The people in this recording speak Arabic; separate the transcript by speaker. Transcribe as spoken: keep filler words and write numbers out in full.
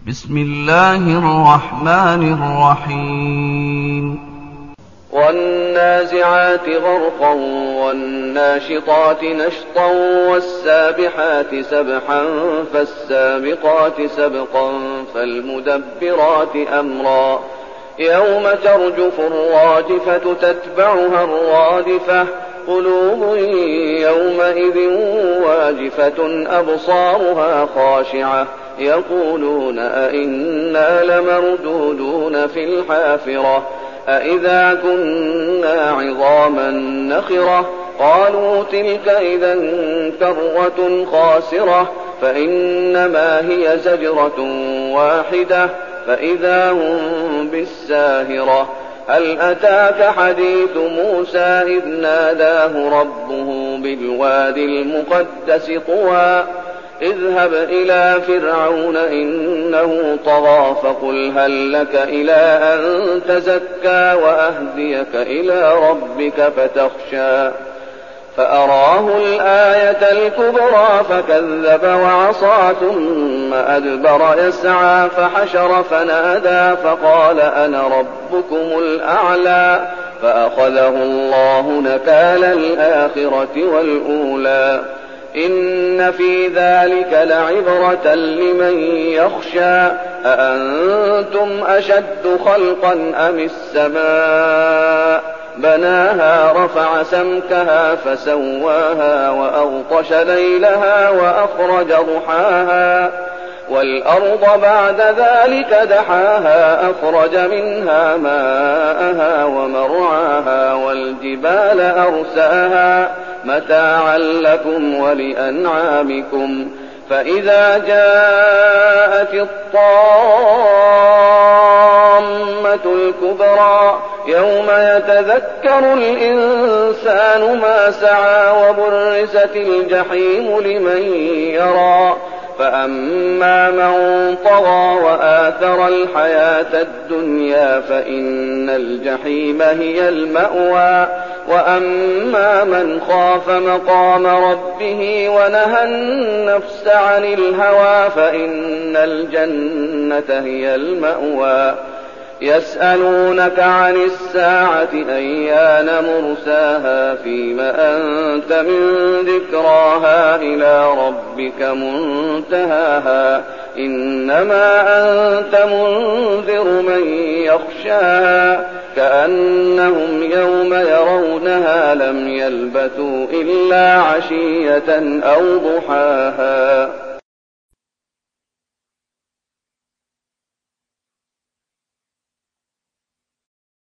Speaker 1: بسم الله الرحمن الرحيم
Speaker 2: والنازعات غرقا والناشطات نشطا والسابحات سبحا فالسابقات سبقا فالمدبرات أمرا يوم ترجف الراجفة تتبعها الرادفة قلوب يومئذ واجفة أبصارها خاشعة يقولون أئنا لمردودون في الحافرة أئذا كنا عظاما نخرة قالوا تلك إذا كرة خاسرة فإنما هي زجرة واحدة فإذا هم بالساهرة هل أتاك حديث موسى إذ ناداه ربه بالوادي المقدس طوى اذهب إلى فرعون إنه طغى فقل هل لك إلى أن تزكى وأهديك إلى ربك فتخشى فأراه الآية الكبرى فكذب وعصى ثم أدبر يسعى فحشر فنادى فقال أنا ربكم الأعلى فأخذه الله نكال الآخرة والأولى إن في ذلك لعبرة لمن يخشى أأنتم أشد خلقا أم السماء بناها رفع سمكها فسواها وأغطش ليلها وأخرج ضحاها والأرض بعد ذلك دحاها أخرج منها ماءها ومرعاها والجبال أرساها متاعا لكم ولأنعامكم فإذا جاءت الطامة الكبرى يوم يتذكر الإنسان ما سعى وبرزت الجحيم لمن يرى فأما من طغى وآثر الحياة الدنيا فإن الجحيم هي المأوى وأما من خاف مقام ربه ونهى النفس عن الهوى فإن الجنة هي المأوى يسألونك عن الساعة أيان مرساها فيم أنت من ذكراها إلى ربك منتهاها إنما أنت منذر من يخشاها كأنهم يوم يرونها لم يلبثوا إلا عشية أو ضحاها.